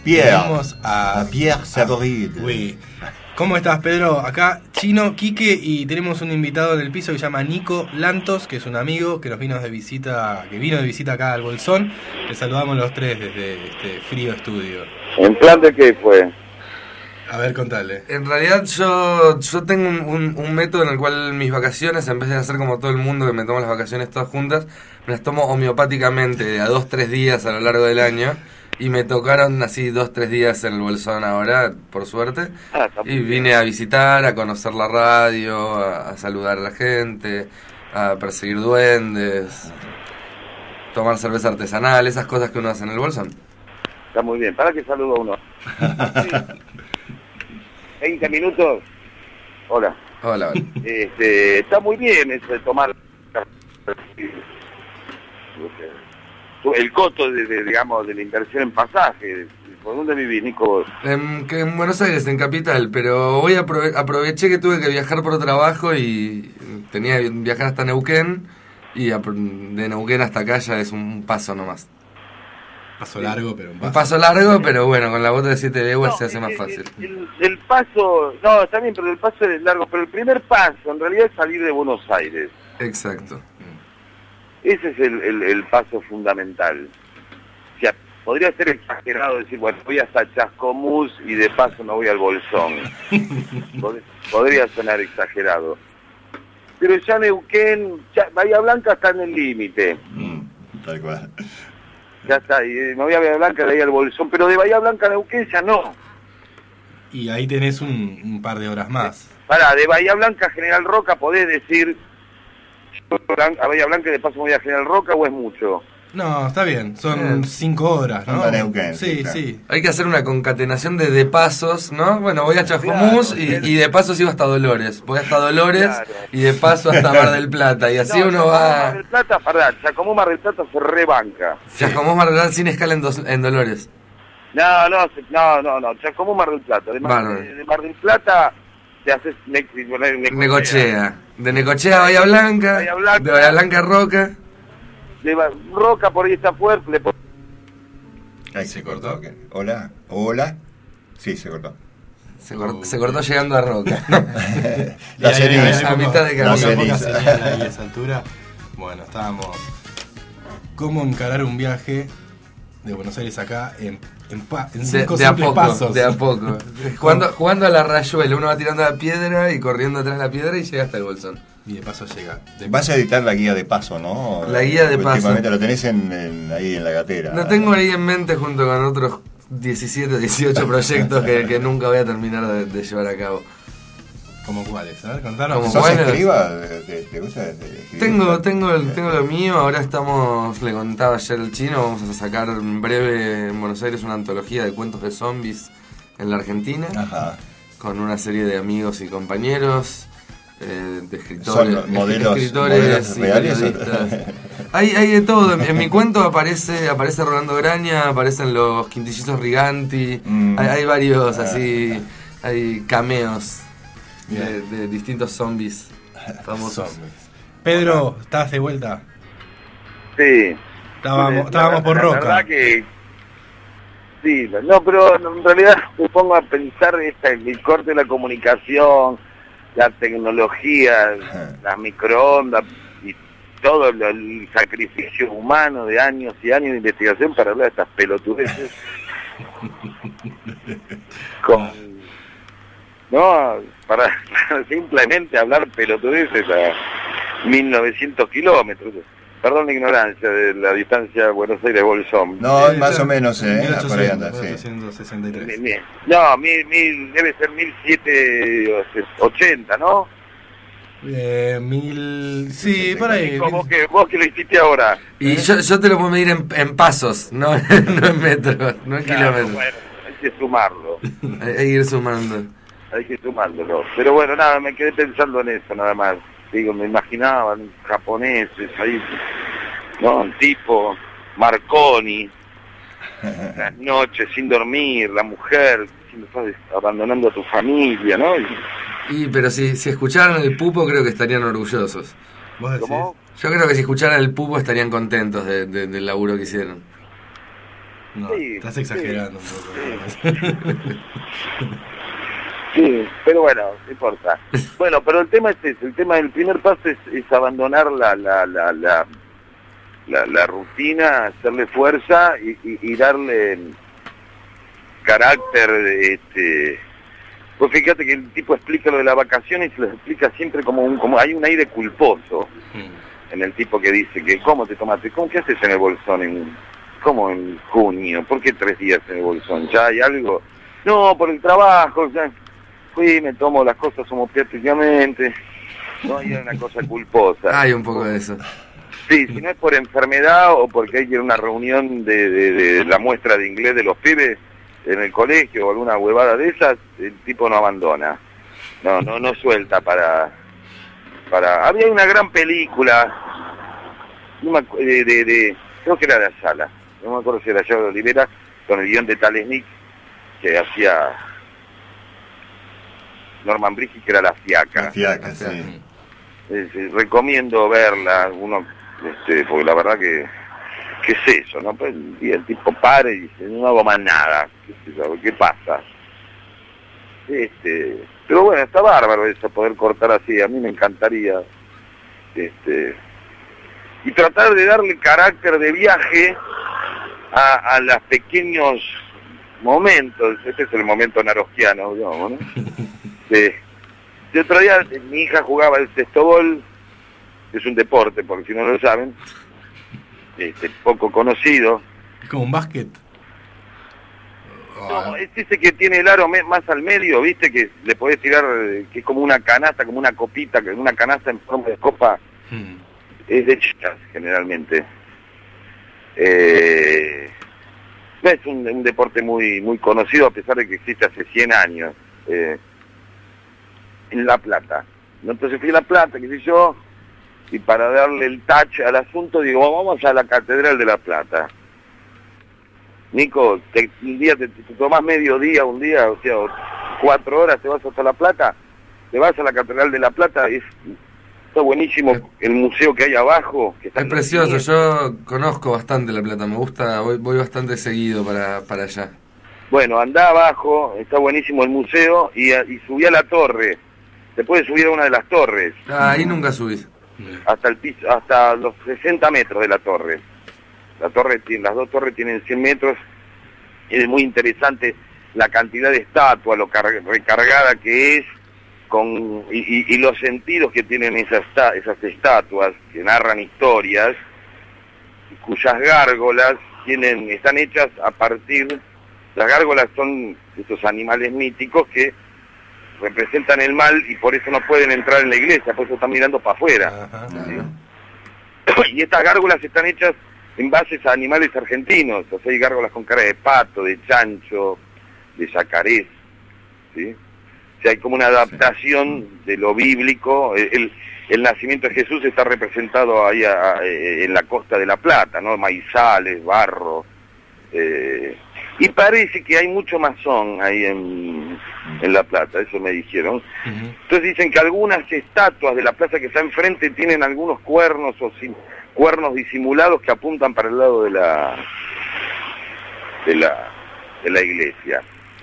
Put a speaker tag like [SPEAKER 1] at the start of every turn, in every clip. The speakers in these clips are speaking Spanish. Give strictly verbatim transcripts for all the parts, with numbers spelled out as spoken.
[SPEAKER 1] Pierre.
[SPEAKER 2] Tenemos a,
[SPEAKER 1] a Pierre Saborid.
[SPEAKER 2] Oui. ¿Cómo estás, Pedro? Acá Chino, Quique, y tenemos un invitado en el piso que se llama Nico Lantos, que es un amigo que nos vino de visita, que vino de visita acá al Bolsón. Te saludamos los tres desde este frío estudio.
[SPEAKER 3] ¿En plan de qué fue?
[SPEAKER 2] A ver, contale.
[SPEAKER 4] En realidad yo, yo tengo un, un, un método en el cual mis vacaciones, en vez de hacer como todo el mundo que me tomo las vacaciones todas juntas, me las tomo homeopáticamente de a dos, tres días a lo largo del año. Y me tocaron así dos, tres días en el Bolsón ahora, por suerte.
[SPEAKER 3] Ah,
[SPEAKER 4] y vine a visitar, a conocer la radio, a, a saludar a la gente, a perseguir duendes, tomar cerveza artesanal, esas cosas que uno hace en el Bolsón.
[SPEAKER 3] Está muy bien. ¿Para qué saludo a uno? Sí. veinte minutos. Hola.
[SPEAKER 4] Hola, hola.
[SPEAKER 3] Este, está muy bien eso de tomar el costo de, de, digamos, de la inversión en pasajes. ¿Por dónde vivís, Nico?
[SPEAKER 4] En, que en Buenos Aires, en Capital, pero hoy aprove aproveché que tuve que viajar por trabajo y tenía que viajar hasta Neuquén, y de Neuquén hasta acá ya es un paso nomás.
[SPEAKER 2] Paso largo, pero un paso.
[SPEAKER 4] Un paso largo, pero bueno, con la bota de siete leguas no, se hace
[SPEAKER 3] el,
[SPEAKER 4] más fácil.
[SPEAKER 3] El, el, el paso, no, está bien, pero el paso es largo, pero el primer paso en realidad es salir de Buenos Aires.
[SPEAKER 4] Exacto.
[SPEAKER 3] Ese es el, el, el paso fundamental. O sea, podría ser exagerado decir, bueno, voy hasta Chascomús y de paso me voy al Bolsón. Pod podría sonar exagerado. Pero ya Neuquén, ya, Bahía Blanca está en el límite.
[SPEAKER 1] Mm, tal cual.
[SPEAKER 3] Ya está, y me voy a Bahía Blanca, de ahí al Bolsón, pero de Bahía Blanca a Neuquén ya no.
[SPEAKER 2] Y ahí tenés un, un par de horas más.
[SPEAKER 3] Pará, de Bahía Blanca a General Roca podés decir a Bahía Blanca y de paso me voy a General Roca, o es mucho.
[SPEAKER 2] No, está bien, son cinco horas, ¿no?
[SPEAKER 1] Neuquén,
[SPEAKER 2] sí,
[SPEAKER 1] sí, claro.
[SPEAKER 2] sí.
[SPEAKER 4] Hay que hacer una concatenación de, de pasos, ¿no? Bueno, voy a Chascomús
[SPEAKER 3] claro,
[SPEAKER 4] y, y de paso sigo hasta Dolores. Voy hasta Dolores
[SPEAKER 3] claro.
[SPEAKER 4] Y de paso hasta Mar del Plata. Y así
[SPEAKER 3] no,
[SPEAKER 4] uno va...
[SPEAKER 3] Mar del Plata, perdón, Chascomús Mar del Plata se rebanca.
[SPEAKER 4] Chascomús Mar del Plata sin escala en, dos, en Dolores.
[SPEAKER 3] No, no, no, no, no, Chascomús Mar del Plata. De Mar,
[SPEAKER 4] Bueno.
[SPEAKER 3] de, de Mar del Plata te haces ne ne ne
[SPEAKER 4] Necochea. De Necochea a Bahía Blanca,
[SPEAKER 3] Bahía Blanca.
[SPEAKER 4] de Bahía Blanca a Roca.
[SPEAKER 3] De Roca por ahí está fuerte. Le
[SPEAKER 1] Ahí se cortó. Hola, hola. Sí, se cortó.
[SPEAKER 4] Se, cort, uh, se cortó llegando a Roca.
[SPEAKER 1] La ceniza.
[SPEAKER 4] A mitad de
[SPEAKER 1] La
[SPEAKER 4] camino.
[SPEAKER 1] ceniza.
[SPEAKER 2] Ahí a esa altura. Bueno, estábamos. ¿Cómo encarar un viaje de Buenos Aires acá en, en, pa, en cinco
[SPEAKER 4] de, de a
[SPEAKER 2] simples
[SPEAKER 4] poco,
[SPEAKER 2] pasos?
[SPEAKER 4] De a poco. Jugando, jugando a la rayuela. Uno va tirando la piedra y corriendo atrás de la piedra y llega hasta el Bolsón.
[SPEAKER 2] Y de paso llega. De
[SPEAKER 1] Vas a editar la guía de paso, ¿no?
[SPEAKER 4] La guía de paso.
[SPEAKER 1] Últimamente lo tenés en, en, ahí en la gatera.
[SPEAKER 4] Lo tengo ahí en mente junto con otros diecisiete o dieciocho proyectos que, que nunca voy a terminar de, de llevar a cabo.
[SPEAKER 2] ¿Cómo cuáles? A ver, contanos.
[SPEAKER 4] Como
[SPEAKER 1] ¿Sos
[SPEAKER 4] bueno,
[SPEAKER 1] escriba? ¿Te, te gusta escribir?
[SPEAKER 4] Tengo, tengo, el, tengo lo mío. Ahora estamos, le contaba ayer al Chino, vamos a sacar en breve en Buenos Aires una antología de cuentos de zombies en la Argentina.
[SPEAKER 1] Ajá.
[SPEAKER 4] Con una serie de amigos y compañeros. Eh, de escritores,
[SPEAKER 1] ¿Son modelos,
[SPEAKER 4] escritores
[SPEAKER 1] modelos
[SPEAKER 4] y
[SPEAKER 1] reales?
[SPEAKER 4] periodistas. Hay, hay de todo. En, en mi cuento aparece aparece Rolando Graña, aparecen los Quintillizos Riganti,
[SPEAKER 1] Mm.
[SPEAKER 4] hay, hay varios
[SPEAKER 1] Ah.
[SPEAKER 4] así, hay cameos de,
[SPEAKER 2] Bien.
[SPEAKER 4] de distintos zombies famosos.
[SPEAKER 2] Zombies. Pedro, ¿estás de vuelta?
[SPEAKER 3] Sí.
[SPEAKER 2] Estábamos, estábamos
[SPEAKER 3] la,
[SPEAKER 2] por
[SPEAKER 3] la
[SPEAKER 2] Roca.
[SPEAKER 3] verdad que sí, no, pero en realidad me pongo a pensar esta, el corte de la comunicación, la tecnología, las microondas y todo el, el sacrificio humano de años y años de investigación para hablar de estas pelotudeces con no para, para simplemente hablar pelotudeces a mil novecientos kilómetros. Perdón la ignorancia de la distancia Buenos Aires-Bolsón.
[SPEAKER 1] No,
[SPEAKER 2] Sí,
[SPEAKER 1] más
[SPEAKER 2] está-
[SPEAKER 1] o menos, eh.
[SPEAKER 2] mil ochocientos,
[SPEAKER 1] Por ahí anda,
[SPEAKER 2] mil
[SPEAKER 1] sí.
[SPEAKER 2] ochocientos sesenta y tres.
[SPEAKER 3] Mi- mi- No, mil, mil, debe ser mil setecientos ochenta, ¿no?
[SPEAKER 2] Eh, mil... Sí, por ahí.
[SPEAKER 3] Nico, vos, que, vos que lo hiciste ahora.
[SPEAKER 4] Y yo, yo te lo puedo medir en, en pasos, no, no en metros, no en
[SPEAKER 3] Claro,
[SPEAKER 4] kilómetros.
[SPEAKER 3] bueno, hay que sumarlo,
[SPEAKER 4] Hay, hay que ir sumando.
[SPEAKER 3] hay que sumándolo. Pero bueno, nada, me quedé pensando en eso nada más. Digo, me imaginaba japoneses ahí, ¿no? Un tipo, Marconi, las noches sin dormir, la mujer, diciendo, estás abandonando a tu familia, ¿no? Y,
[SPEAKER 4] Y pero si, si escucharan el Pupo creo que estarían orgullosos.
[SPEAKER 2] ¿Vos decís?
[SPEAKER 3] ¿cómo?
[SPEAKER 4] Yo creo que si escucharan el Pupo estarían contentos de, de- del laburo que hicieron.
[SPEAKER 2] No,
[SPEAKER 3] Sí,
[SPEAKER 2] estás exagerando
[SPEAKER 3] sí,
[SPEAKER 2] un poco.
[SPEAKER 3] sí. Sí, pero bueno, no importa. Bueno, pero el tema es ese, el tema del primer paso es, es abandonar la, la, la, la, la, la rutina, hacerle fuerza y, y, y darle carácter, este... Pues fíjate que el tipo explica lo de las vacaciones y se lo explica siempre como un, como hay un aire culposo
[SPEAKER 2] Mm.
[SPEAKER 3] en el tipo que dice que ¿cómo te tomaste? ¿Cómo qué haces en el Bolsón en, cómo en junio? ¿Por qué tres días en el Bolsón? ¿Ya hay algo? No, por el trabajo, ya fui, me tomo las cosas homopiáticamente, no hay una cosa culposa.
[SPEAKER 4] Hay un poco de eso.
[SPEAKER 3] Sí, si no es por enfermedad o porque hay que ir a una reunión de, de, de la muestra de inglés de los pibes en el colegio o alguna huevada de esas, el tipo no abandona, no no no suelta para para había una gran película no me acu- de, de, de creo que era de Ayala, no me acuerdo si era Ayala de Olivera, con el guión de Talesnik que hacía Norman Brigi, que era La Fiaca.
[SPEAKER 1] La fiaca, sí.
[SPEAKER 3] Eh, sí, recomiendo verla, uno, este, porque la verdad que, ¿qué es eso? ¿No? Pues el, día el tipo para y dice, no hago más nada, ¿qué, sé yo? ¿Qué pasa? Este, pero bueno, está bárbaro eso, poder cortar así, a mí me encantaría, este, y tratar de darle carácter de viaje a, a los pequeños momentos. Este es el momento naroskiano, digamos, ¿no? Sí. El otro día mi hija jugaba el sextobol, es un deporte, porque si no lo saben, este, poco conocido.
[SPEAKER 2] Es como un básquet.
[SPEAKER 3] No, es ese que tiene el aro me- más al medio, viste, que le podés tirar, eh, que es como una canasta, como una copita, que una canasta en forma de copa,
[SPEAKER 2] Mm.
[SPEAKER 3] es de chicas generalmente. Eh, no es un, un deporte muy muy conocido, a pesar de que existe hace cien años. Eh, en La Plata. ¿No? Entonces fui a La Plata, qué sé yo, y para darle el touch al asunto, digo, vamos a la Catedral de La Plata. Nico, te, un día te, te tomás medio día, un día, o sea, cuatro horas, te vas hasta La Plata, te vas a la Catedral de La Plata, es, está buenísimo el museo que hay abajo. Que está
[SPEAKER 4] Es precioso, yo conozco bastante La Plata, me gusta, voy, voy bastante seguido para, para allá.
[SPEAKER 3] Bueno, andá abajo, está buenísimo el museo, y, y subí a la torre. Te puedes subir a una de las torres.
[SPEAKER 4] Ah, ahí nunca subí.
[SPEAKER 3] Hasta el piso, hasta los sesenta metros de la torre. La torre tiene, las dos torres tienen cien metros. Es muy interesante la cantidad de estatuas, lo car- recargada que es, con y, y, y los sentidos que tienen esas, esta- esas estatuas que narran historias, cuyas gárgolas tienen, están hechas a partir, las gárgolas son estos animales míticos que representan el mal y por eso no pueden entrar en la iglesia, por eso están mirando para afuera.
[SPEAKER 2] Ajá.
[SPEAKER 3] ¿Sí? Y estas gárgolas están hechas en bases a animales argentinos, o sea, hay gárgolas con cara de pato, de chancho, de yacarés, ¿sí? O sea, hay como una adaptación de lo bíblico. El, el, el nacimiento de Jesús está representado ahí a, a, en la costa de La Plata, ¿no? Maizales, barro, eh, y parece que hay mucho masón ahí en, en La Plata, eso me dijeron.
[SPEAKER 2] Ujú.
[SPEAKER 3] Entonces dicen que algunas estatuas de la plaza que está enfrente tienen algunos cuernos o sin, cuernos disimulados que apuntan para el lado de la de la de la iglesia.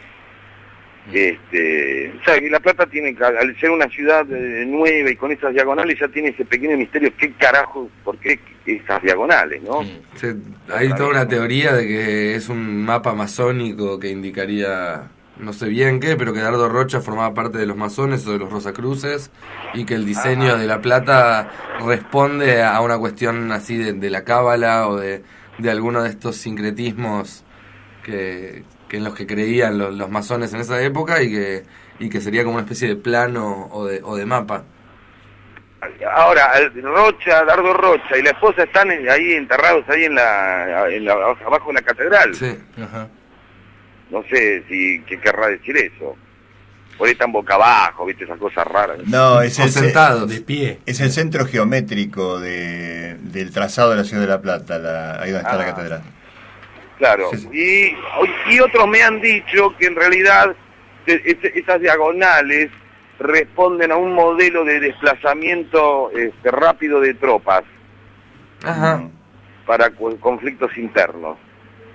[SPEAKER 3] Este, o sea, que La Plata tiene, al ser una ciudad eh, nueva y con esas diagonales, ya tiene ese pequeño misterio, ¿qué carajo, por qué esas diagonales, no?
[SPEAKER 2] Mm.
[SPEAKER 4] Sí, hay toda una teoría de que es un mapa masónico que indicaría, no sé bien qué, pero que Dardo Rocha formaba parte de los masones o de los Rosacruces y que el diseño
[SPEAKER 3] Ajá.
[SPEAKER 4] de La Plata responde a una cuestión así de, de la cábala o de, de alguno de estos sincretismos que, que en los que creían los, los masones en esa época y que, y que sería como una especie de plano o de, o de mapa.
[SPEAKER 3] Ahora, el Rocha, Dardo Rocha y la esposa están en- ahí enterrados ahí en la, en la abajo de la catedral.
[SPEAKER 4] Sí.
[SPEAKER 2] Ajá.
[SPEAKER 3] No sé si qué querrá decir eso. Por ahí están boca abajo, viste, esas cosas raras.
[SPEAKER 1] No, es
[SPEAKER 4] O
[SPEAKER 1] el,
[SPEAKER 4] sentados.
[SPEAKER 2] De pie.
[SPEAKER 1] es el centro geométrico de, del trazado de la ciudad de La Plata, la, ahí donde está
[SPEAKER 3] Ah.
[SPEAKER 1] la catedral.
[SPEAKER 3] Claro.
[SPEAKER 1] Sí, sí.
[SPEAKER 3] Y, y otros me han dicho que en realidad e- e- esas diagonales responden a un modelo de desplazamiento este, rápido de tropas
[SPEAKER 4] Ajá.
[SPEAKER 3] para cu- conflictos internos.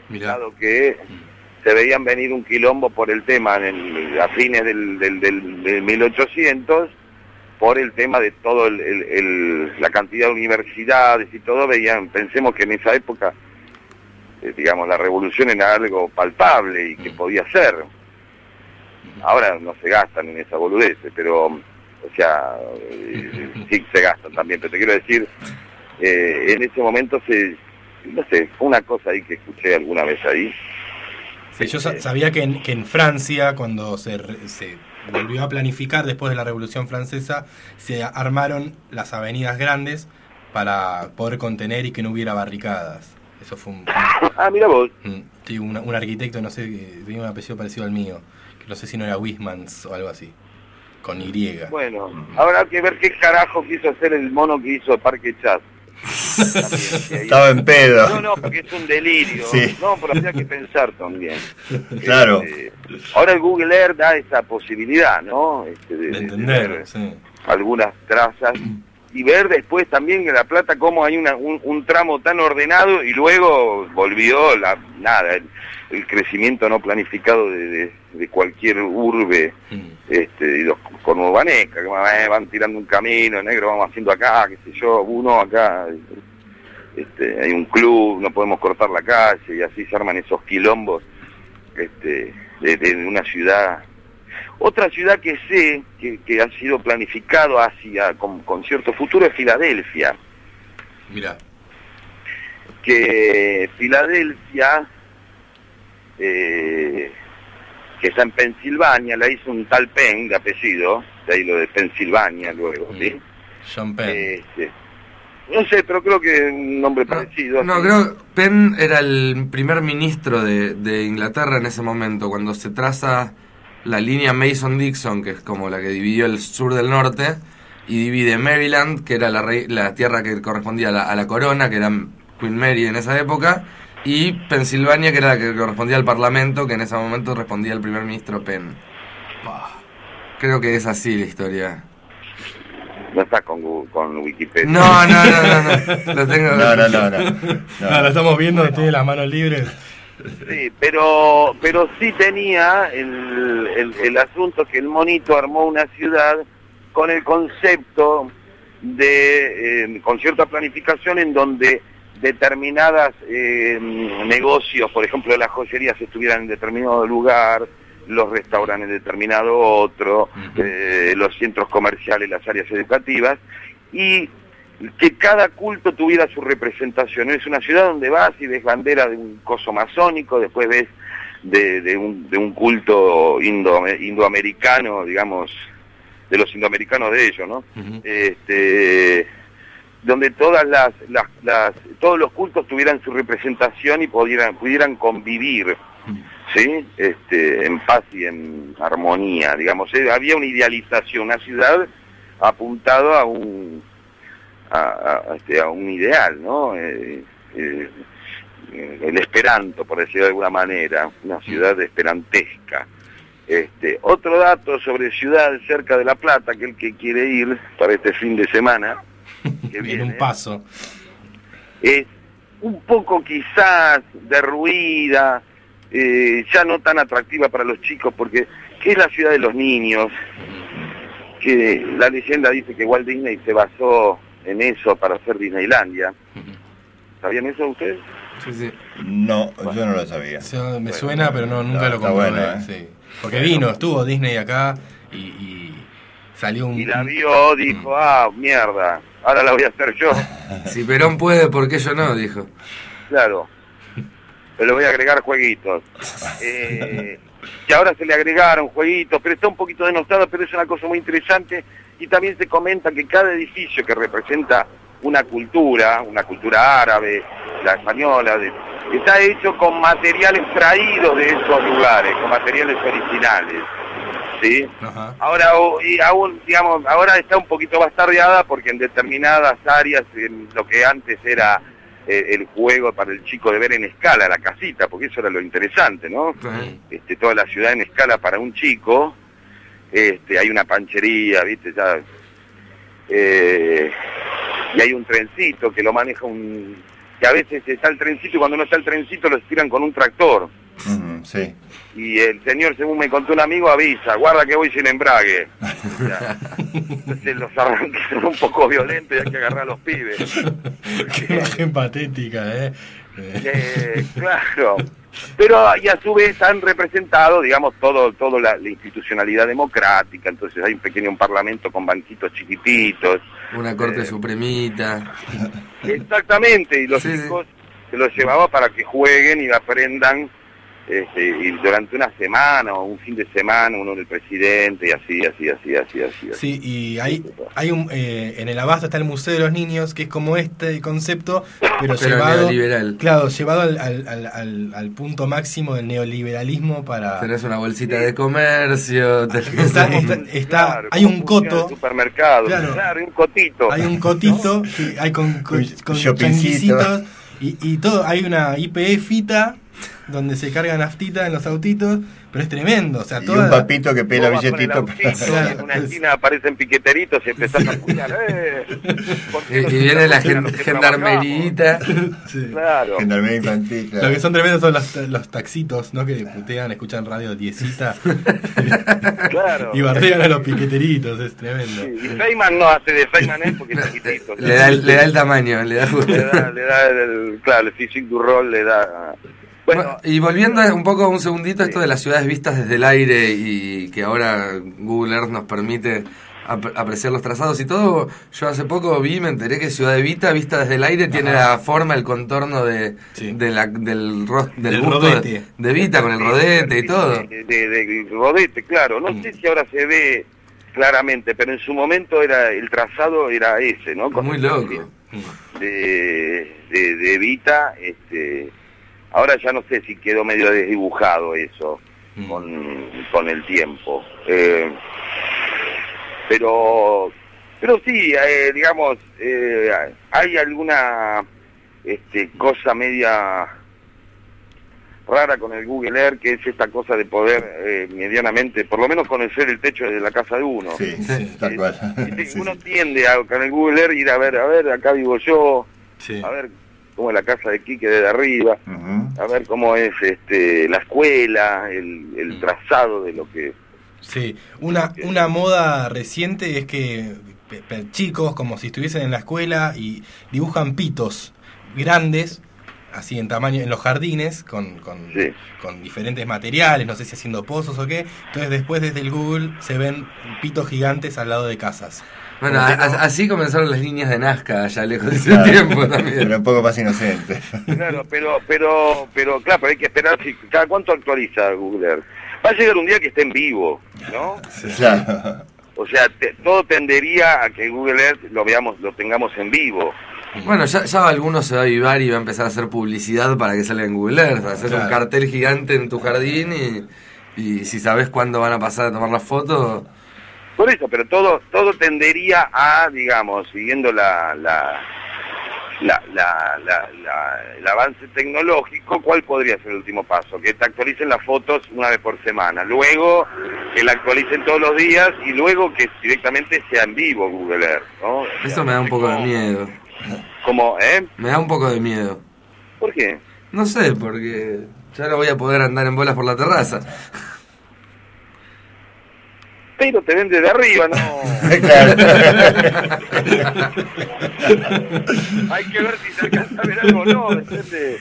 [SPEAKER 2] Mirá.
[SPEAKER 3] dado que se veían venir un quilombo por el tema en el, a fines del, del, del, del mil ochocientos, por el tema de todo el, el, el, la cantidad de universidades y todo. Veían, pensemos que en esa época, eh, digamos, la revolución era algo palpable y que podía ser. Ahora no se gastan en esa boludez, pero, o sea, eh, sí se gastan también, pero te quiero decir, eh, en ese momento se, no sé, fue una cosa ahí que escuché alguna vez ahí.
[SPEAKER 2] Sí, yo sa- sabía que en, que en Francia, cuando se, re- se volvió a planificar después de la Revolución Francesa, se armaron las avenidas grandes para poder contener y que no hubiera barricadas. Eso fue un...
[SPEAKER 3] Ah, mira vos.
[SPEAKER 2] un, sí, un, un arquitecto, no sé, que tenía un apellido parecido al mío, que no sé si no era Wismans o algo así, con Y.
[SPEAKER 3] Bueno, habrá que ver qué carajo quiso hacer el mono que hizo Parque Chas. También,
[SPEAKER 1] Estaba en pedo.
[SPEAKER 3] No, no, porque es un delirio.
[SPEAKER 1] Sí.
[SPEAKER 3] No, pero había que pensar también.
[SPEAKER 1] Claro.
[SPEAKER 3] Este, ahora el Google Earth da esa posibilidad, ¿no? Este, de,
[SPEAKER 2] De
[SPEAKER 3] de
[SPEAKER 2] entender,
[SPEAKER 3] ver
[SPEAKER 2] sí.
[SPEAKER 3] algunas trazas y ver después también en La Plata cómo hay una, un, un tramo tan ordenado y luego volvió la nada el, el crecimiento no planificado de, de, de cualquier urbe,
[SPEAKER 2] Mm.
[SPEAKER 3] este, y los conurbanescas, que van, van tirando un camino, negro, vamos haciendo acá, qué sé yo, uno acá, este, hay un club, no podemos cortar la calle, y así se arman esos quilombos, este, de, de una ciudad. Otra ciudad que sé que, que ha sido planificado hacia con, con cierto futuro es Filadelfia,
[SPEAKER 2] Mirá.
[SPEAKER 3] que Filadelfia, eh, que está en Pensilvania, la hizo un tal Penn de apellido, de ahí lo de Pensilvania luego, ¿sí?
[SPEAKER 2] John Penn.
[SPEAKER 3] Este, no sé, pero creo que un nombre
[SPEAKER 4] No,
[SPEAKER 3] parecido.
[SPEAKER 4] no,
[SPEAKER 3] así.
[SPEAKER 4] creo Penn era el primer ministro de, de Inglaterra en ese momento, cuando se traza la línea Mason-Dixon, que es como la que dividió el sur del norte, y divide Maryland, que era la, rey, la tierra que correspondía a la, a la corona, que era Queen Mary en esa época, y Pensilvania, que era la que correspondía al Parlamento, que en ese momento respondía al primer ministro Penn. Creo que es así la historia.
[SPEAKER 3] No está con, Gu- con Wikipedia.
[SPEAKER 4] No, no, no, no, no. Lo tengo.
[SPEAKER 1] No, no, no, no.
[SPEAKER 2] No, lo estamos viendo, tiene las manos libres.
[SPEAKER 3] Sí, pero pero sí tenía el, el, el asunto que el monito armó una ciudad con el concepto de, eh, con cierta planificación en donde determinadas eh, negocios, por ejemplo las joyerías estuvieran en determinado lugar, los restaurantes en determinado otro,
[SPEAKER 2] Uh-huh.
[SPEAKER 3] eh, los centros comerciales, las áreas educativas, y que cada culto tuviera su representación. Es una ciudad donde vas y ves bandera de un coso masónico, después ves de, de, un, de un culto indo, indoamericano, digamos, de los indoamericanos de ellos, ¿no?
[SPEAKER 2] Uh-huh.
[SPEAKER 3] Este, donde todas las, las, las, todos los cultos tuvieran su representación y pudieran, pudieran convivir, ¿sí? Este, en paz y en armonía, digamos. Eh, había una idealización, una ciudad apuntado a un a, a, este, a un ideal, ¿no? Eh, eh, el esperanto, por decirlo de alguna manera, una ciudad esperantesca. Este, otro dato sobre ciudad cerca de La Plata, que el que quiere ir para este fin de semana, que
[SPEAKER 2] En
[SPEAKER 3] viene,
[SPEAKER 2] un paso.
[SPEAKER 3] es un poco quizás derruida, eh, ya no tan atractiva para los chicos, porque que es la ciudad de los niños, que la leyenda dice que Walt Disney se basó en eso para hacer Disneylandia. ¿Sabían eso ustedes?
[SPEAKER 4] Sí, sí.
[SPEAKER 1] No, yo no lo sabía.
[SPEAKER 2] O sea, me suena, pero no, nunca
[SPEAKER 1] está-
[SPEAKER 2] lo
[SPEAKER 1] está
[SPEAKER 2] comprobé.
[SPEAKER 1] bueno, ¿eh?
[SPEAKER 2] Sí. Porque vino, estuvo Disney acá y, y salió un...
[SPEAKER 3] Y la vio, dijo, ah, mierda, ahora la voy a hacer yo.
[SPEAKER 4] Si Perón puede, ¿por qué yo no? Dijo.
[SPEAKER 3] Claro, pero le voy a agregar jueguitos. Eh, y ahora se le agregaron jueguitos, pero está un poquito denostado, pero es una cosa muy interesante. Y también se comenta que cada edificio que representa una cultura, una cultura árabe, la española, de, está hecho con materiales traídos de esos lugares, con materiales originales, ¿sí?
[SPEAKER 2] Ajá.
[SPEAKER 3] Ahora, o- y aún, digamos, ahora está un poquito bastardeada porque en determinadas áreas, en lo que antes era eh, el juego para el chico de ver en escala la casita, porque eso era lo interesante, ¿no?
[SPEAKER 4] Sí.
[SPEAKER 3] Este, toda la ciudad en escala para un chico, este, hay una panchería, ¿viste? Ya, eh, y hay un trencito que lo maneja un, que a veces está el trencito y cuando no está el trencito lo estiran con un tractor.
[SPEAKER 1] Mm, sí.
[SPEAKER 3] Y el señor, según me contó un amigo, avisa, guarda que voy sin embrague. O sea, entonces los arranques son un poco violentos y hay que agarrar a los pibes.
[SPEAKER 2] Qué imagen patética, ¿eh?
[SPEAKER 3] Eh, claro. Pero y a su vez han representado, digamos, todo, todo la, la institucionalidad democrática. Entonces hay un pequeño parlamento con banquitos chiquititos.
[SPEAKER 4] Una corte
[SPEAKER 3] eh,
[SPEAKER 4] supremita.
[SPEAKER 3] Exactamente, y los
[SPEAKER 4] Sí,
[SPEAKER 3] chicos se los llevaba para que jueguen y aprendan. Este, y durante una semana o un fin de semana uno del presidente y así, así, así, así, así.
[SPEAKER 2] Sí, y hay, hay un, eh, en el Abasto está el Museo de los Niños, que es como este concepto, pero,
[SPEAKER 4] Pero
[SPEAKER 2] llevado,
[SPEAKER 4] neoliberal.
[SPEAKER 2] claro, llevado al, al, al, al, al punto máximo del neoliberalismo para...
[SPEAKER 4] Tenés una bolsita de comercio. Tenés
[SPEAKER 2] Está,
[SPEAKER 4] un-
[SPEAKER 2] está, está-
[SPEAKER 3] Claro,
[SPEAKER 2] hay
[SPEAKER 3] cómo
[SPEAKER 2] un
[SPEAKER 3] funciona
[SPEAKER 2] coto,
[SPEAKER 3] el supermercado,
[SPEAKER 2] Claro.
[SPEAKER 3] claro, hay un cotito.
[SPEAKER 2] hay un cotito, que hay con, con,
[SPEAKER 1] Un
[SPEAKER 2] con
[SPEAKER 1] shoppingcito.
[SPEAKER 2] changuicitos, y, y todo, hay una I P E fita donde se carga naftita en los autitos, pero es tremendo, o sea,
[SPEAKER 1] Y
[SPEAKER 2] toda
[SPEAKER 1] un papito que pela
[SPEAKER 3] Vos vas con el
[SPEAKER 1] billetito.
[SPEAKER 3] autito,
[SPEAKER 2] Claro.
[SPEAKER 3] y en una esquina aparecen piqueteritos y empezás a apuñar. Eh, ¿por
[SPEAKER 4] Y,
[SPEAKER 3] qué no
[SPEAKER 4] y
[SPEAKER 3] se
[SPEAKER 4] viene la
[SPEAKER 3] apuñan
[SPEAKER 4] gen-
[SPEAKER 3] los que
[SPEAKER 4] gendarmerita.
[SPEAKER 2] sí.
[SPEAKER 3] Claro.
[SPEAKER 1] Gendarmería infantil, claro.
[SPEAKER 2] Lo que son tremendos son los, los taxitos, ¿no? Que putean, escuchan radio diecita
[SPEAKER 3] Claro.
[SPEAKER 2] y bardean a los piqueteritos, es tremendo.
[SPEAKER 3] Sí, y Feynman no hace de Feynman él porque es chiquitito.
[SPEAKER 4] Le da, el- le da el tamaño, le da el gusto.
[SPEAKER 3] le da, le da el, claro, el physique du rol le da. Bueno,
[SPEAKER 4] Bueno, y volviendo un poco un segundito a esto de las ciudades vistas desde el aire y que ahora Google Earth nos permite ap- apreciar los trazados y todo, yo hace poco vi, me enteré que Ciudad Evita vista desde el aire tiene
[SPEAKER 2] Ajá.
[SPEAKER 4] la forma, el contorno de,
[SPEAKER 2] Sí.
[SPEAKER 4] de la, del, ros- del,
[SPEAKER 2] Del
[SPEAKER 4] busto
[SPEAKER 2] rodete.
[SPEAKER 4] de, de Evita con el rodete y todo.
[SPEAKER 3] De, de- de rodete, claro. No
[SPEAKER 2] Mm.
[SPEAKER 3] sé si ahora se ve claramente, pero en su momento era el trazado era ese, ¿no? Con
[SPEAKER 4] Muy
[SPEAKER 3] el-
[SPEAKER 4] loco.
[SPEAKER 3] De, de, de Evita, este. Ahora ya no sé si quedó medio desdibujado eso
[SPEAKER 2] Mm.
[SPEAKER 3] con, con el tiempo. Eh, pero pero sí, eh, digamos, eh, hay alguna este, cosa media rara con el Google Earth, que es esta cosa de poder eh, medianamente, por lo menos conocer el techo de la casa de uno.
[SPEAKER 1] Sí, sí, tal cual.
[SPEAKER 3] Viste,
[SPEAKER 1] Sí,
[SPEAKER 3] uno
[SPEAKER 1] sí.
[SPEAKER 3] tiende a con el Google Earth ir a ver, a ver, acá vivo yo,
[SPEAKER 2] Sí.
[SPEAKER 3] a ver cómo es la casa de Quique desde arriba,
[SPEAKER 1] Ujú.
[SPEAKER 3] a ver cómo es este la escuela, el, el
[SPEAKER 2] Mm.
[SPEAKER 3] trazado de lo que...
[SPEAKER 2] Sí, una, una moda reciente es que pe- pe- chicos, como si estuviesen en la escuela, y dibujan pitos grandes, así en tamaño, en los jardines, con, con,
[SPEAKER 3] Sí.
[SPEAKER 2] con diferentes materiales, no sé si haciendo pozos o qué. Entonces después desde el Google se ven pitos gigantes al lado de casas.
[SPEAKER 4] Bueno,
[SPEAKER 2] Como
[SPEAKER 4] a-
[SPEAKER 2] que no-
[SPEAKER 4] a- así comenzaron las líneas de Nazca allá lejos de ese
[SPEAKER 1] Claro.
[SPEAKER 4] tiempo también.
[SPEAKER 1] Pero un poco más inocente.
[SPEAKER 3] Claro, pero, pero, pero, claro, pero hay que esperar, si cada cuánto actualiza Google Earth. Va a llegar un día que esté en vivo, ¿no?
[SPEAKER 1] Claro.
[SPEAKER 3] O sea, te- todo tendería a que Google Earth lo veamos, lo tengamos en vivo.
[SPEAKER 4] Bueno, ya, ya alguno se va a avivar y va a empezar a hacer publicidad para que salga en Google Earth. Hacer un
[SPEAKER 2] Claro.
[SPEAKER 4] cartel gigante en tu jardín y, y si sabes cuándo van a pasar a tomar la foto.
[SPEAKER 3] Por eso, pero todo todo tendería a, digamos, siguiendo la la la, la, la, la- el avance tecnológico, ¿cuál podría ser el último paso? Que te actualicen las fotos una vez por semana, luego que la actualicen todos los días y luego que directamente sea en vivo Google Earth, ¿no? O sea,
[SPEAKER 4] Eso me da un poco de
[SPEAKER 3] como-
[SPEAKER 4] miedo.
[SPEAKER 3] Como, ¿eh?
[SPEAKER 4] Me da un poco de miedo.
[SPEAKER 3] ¿Por qué?
[SPEAKER 4] No sé, porque ya no voy a poder andar en bolas por la terraza.
[SPEAKER 3] Pero te ven desde arriba, ¿no?
[SPEAKER 1] Claro.
[SPEAKER 3] Hay que ver si se alcanza a ver algo o no, ¿entiendes?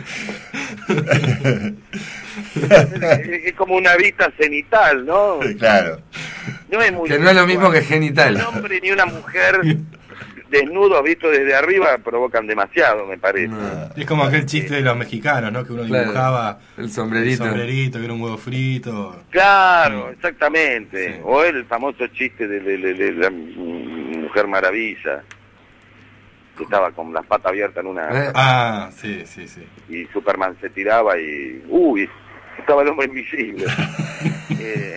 [SPEAKER 3] Es, es como una vista cenital, ¿no?
[SPEAKER 1] Claro.
[SPEAKER 3] No es muy
[SPEAKER 4] Que no es lo mismo que
[SPEAKER 3] Ni
[SPEAKER 4] genital.
[SPEAKER 3] un hombre ni una mujer desnudos vistos desde arriba provocan demasiado, me parece.
[SPEAKER 4] No.
[SPEAKER 2] Es como aquel chiste de los mexicanos, ¿no? Que uno
[SPEAKER 4] Claro.
[SPEAKER 2] dibujaba
[SPEAKER 4] El
[SPEAKER 2] el
[SPEAKER 4] sombrerito.
[SPEAKER 2] sombrerito, que era un huevo frito.
[SPEAKER 3] Claro, exactamente.
[SPEAKER 2] Sí.
[SPEAKER 3] O el famoso chiste de, de- de- de la Mujer Maravilla, que estaba con las patas abiertas en una...
[SPEAKER 4] Eh,
[SPEAKER 2] Ah, sí, sí, sí.
[SPEAKER 3] y Superman se tiraba y... ¡Uy! Estaba el hombre invisible. eh,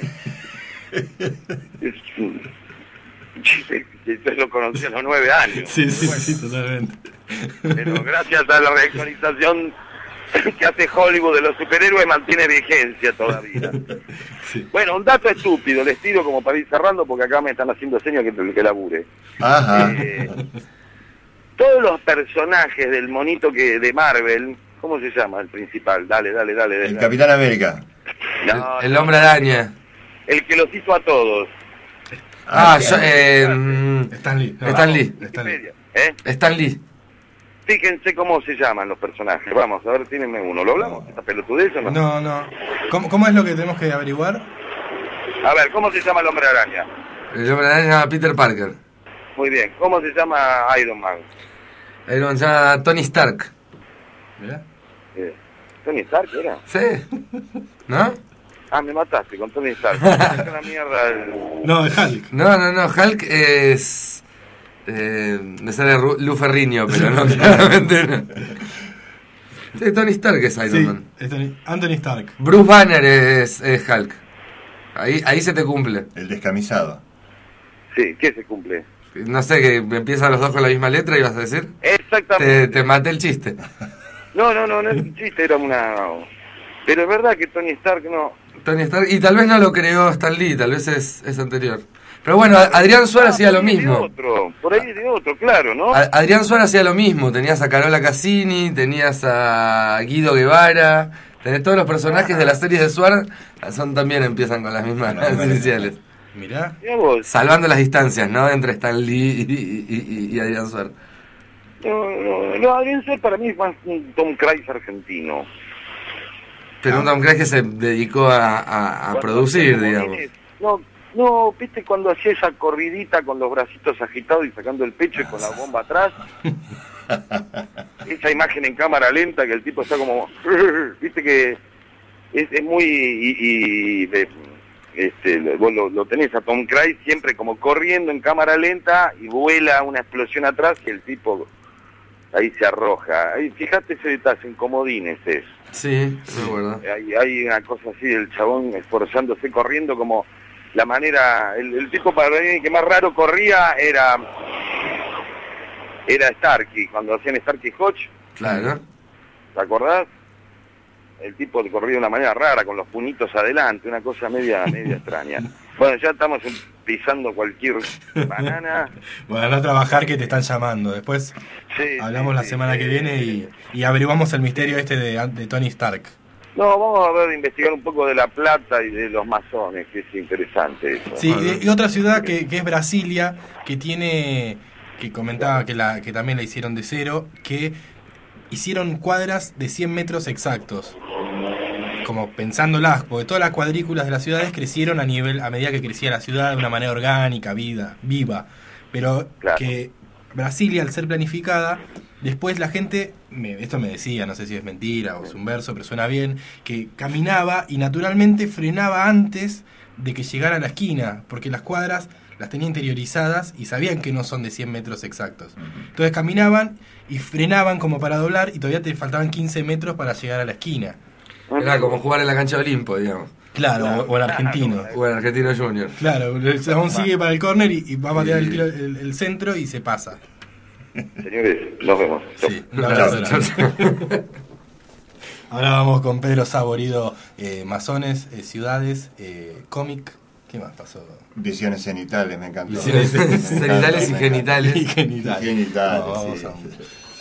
[SPEAKER 3] es un chiste que yo lo conocí a los nueve años.
[SPEAKER 2] Sí, sí, sí, totalmente.
[SPEAKER 3] Pero gracias a la reactualización que hace Hollywood de los superhéroes mantiene vigencia todavía.
[SPEAKER 2] Sí.
[SPEAKER 3] Bueno, un dato estúpido, les tiro como para ir cerrando porque acá me están haciendo señas que, que labure.
[SPEAKER 1] Ajá.
[SPEAKER 3] Eh, todos los personajes del monito que de Marvel, ¿cómo se llama el principal? Dale, dale, dale. dale
[SPEAKER 1] El
[SPEAKER 3] dale.
[SPEAKER 1] Capitán América.
[SPEAKER 3] No,
[SPEAKER 4] el, el
[SPEAKER 3] no,
[SPEAKER 4] hombre araña.
[SPEAKER 3] el que los hizo a todos.
[SPEAKER 4] Ah,
[SPEAKER 1] Ah,
[SPEAKER 4] yo, eh, mm,
[SPEAKER 2] Stan Lee. No,
[SPEAKER 4] Stan Lee.
[SPEAKER 2] Stan Lee.
[SPEAKER 3] Wikipedia, ¿eh?
[SPEAKER 4] Stan Lee.
[SPEAKER 3] Fíjense cómo se llaman los personajes. Vamos, a ver, tírenme uno. ¿Lo hablamos? ¿Esta pelotudez o no?
[SPEAKER 2] No, no. ¿Cómo, ¿Cómo es lo que tenemos que averiguar?
[SPEAKER 3] A ver, ¿cómo se llama el hombre araña?
[SPEAKER 4] El hombre araña se llama Peter Parker.
[SPEAKER 3] Muy bien. ¿Cómo se llama Iron Man?
[SPEAKER 4] El hombre se llama Tony Stark.
[SPEAKER 2] Mirá.
[SPEAKER 3] Eh, ¿Tony Stark era?
[SPEAKER 4] Sí. ¿No?
[SPEAKER 3] Ah, me mataste con Tony Stark. Es una mierda. el-
[SPEAKER 2] No, es Hulk.
[SPEAKER 4] No, no, no. Hulk es... Eh, me sale Ru- Lou Ferrigno, pero no, claramente no. Sí, Tony Stark es Iron
[SPEAKER 2] Sí,
[SPEAKER 4] Man.
[SPEAKER 2] es Tony- Anthony Stark.
[SPEAKER 4] Bruce Banner es, es Hulk. Ahí, ahí se te cumple.
[SPEAKER 1] El descamisado.
[SPEAKER 3] Sí, ¿qué se cumple?
[SPEAKER 4] No sé, que empiezan los dos con la misma letra y vas a decir.
[SPEAKER 3] Exactamente.
[SPEAKER 4] Te, te maté el chiste.
[SPEAKER 3] No, no, no, no es un chiste, era una... Pero es verdad que Tony Stark no...
[SPEAKER 4] Tony Stark, y tal vez no lo creó Stan Lee, tal vez es, es anterior. Pero bueno, a- Adrián Suárez
[SPEAKER 3] Ah,
[SPEAKER 4] hacía
[SPEAKER 3] por
[SPEAKER 4] lo
[SPEAKER 3] ahí es de
[SPEAKER 4] mismo.
[SPEAKER 3] otro, por ahí es de otro, claro, ¿no?
[SPEAKER 4] A- Adrián Suárez hacía lo mismo. Tenías a Carola Cassini, tenías a Guido Guevara, tenés todos los personajes de las series de Suárez, son también empiezan con las mismas iniciales.
[SPEAKER 2] Mirá.
[SPEAKER 3] Mirá vos.
[SPEAKER 4] Salvando las distancias, ¿no? Entre Stan Lee y, y- y- y Adrián Suárez.
[SPEAKER 3] No, no, no, Adrián Suárez para mí es más un Tom Cruise argentino.
[SPEAKER 4] Pero un Tom Cruise que se dedicó a, a- a
[SPEAKER 3] Cuando
[SPEAKER 4] producir,
[SPEAKER 3] hacía
[SPEAKER 4] digamos.
[SPEAKER 3] comodines, No, no, viste cuando hacía esa corridita con los bracitos agitados y sacando el pecho y con la bomba atrás. Esa imagen en cámara lenta que el tipo está como... Viste que es, es muy... Y, y, de- este, vos lo, lo tenés a Tom Cruise siempre como corriendo en cámara lenta y vuela una explosión atrás y el tipo ahí se arroja. Ahí, fíjate ese detalle, en comodines es.
[SPEAKER 4] Sí, me acuerdo.
[SPEAKER 3] Hay, hay una cosa así del chabón esforzándose, corriendo como la manera... El, el tipo para mí que más raro corría era... Era Starkey, cuando hacían Starkey Hodge,
[SPEAKER 4] Claro.
[SPEAKER 3] ¿te acordás? El tipo corría de una manera rara, con los puñitos adelante, una cosa media media extraña. Bueno, ya estamos pisando cualquier banana.
[SPEAKER 2] Bueno, anda a trabajar que te están llamando. Después
[SPEAKER 3] Sí,
[SPEAKER 2] hablamos
[SPEAKER 3] sí,
[SPEAKER 2] la
[SPEAKER 3] sí,
[SPEAKER 2] semana
[SPEAKER 3] sí.
[SPEAKER 2] que viene y, y averiguamos el misterio este de, de Tony Stark.
[SPEAKER 3] No, vamos a ver, investigar un poco de La Plata y de los masones, que es interesante eso.
[SPEAKER 2] Sí, y, y otra ciudad que, que es Brasilia, que tiene, que comentaba que, la, que también la hicieron de cero, que hicieron cuadras de cien metros exactos. Como pensándolas, porque todas las cuadrículas de las ciudades crecieron a nivel, a medida que crecía la ciudad de una manera orgánica, vida, viva. Pero
[SPEAKER 3] Claro.
[SPEAKER 2] que Brasilia, al ser planificada, después la gente, me, esto me decía, no sé si es mentira o es un verso, pero suena bien, que caminaba y naturalmente frenaba antes de que llegara a la esquina, porque las cuadras las tenía interiorizadas y sabían que no son de cien metros exactos. Entonces caminaban y frenaban como para doblar y todavía te faltaban quince metros para llegar a la esquina.
[SPEAKER 4] Era como jugar en la cancha de Olimpo, digamos.
[SPEAKER 2] Claro,
[SPEAKER 3] Claro,
[SPEAKER 2] o, o el argentino.
[SPEAKER 4] O en Argentino Junior.
[SPEAKER 2] Claro, el chabón sigue para el córner y, y va a patear el, tiro- el, el centro y se pasa.
[SPEAKER 3] Señores, nos vemos.
[SPEAKER 2] Sí, un abrazo grande. Ahora vamos con Pedro Saborido, eh, masones, eh, ciudades, eh, cómic. ¿Qué más pasó?
[SPEAKER 1] Visiones cenitales, me encantó.
[SPEAKER 2] Visiones
[SPEAKER 1] Me encanta,
[SPEAKER 4] cenitales y
[SPEAKER 1] me encanta.
[SPEAKER 4] genitales.
[SPEAKER 2] Y genitales.
[SPEAKER 1] Y genitales,
[SPEAKER 2] No, vamos
[SPEAKER 1] sí,
[SPEAKER 2] a un-
[SPEAKER 1] sí.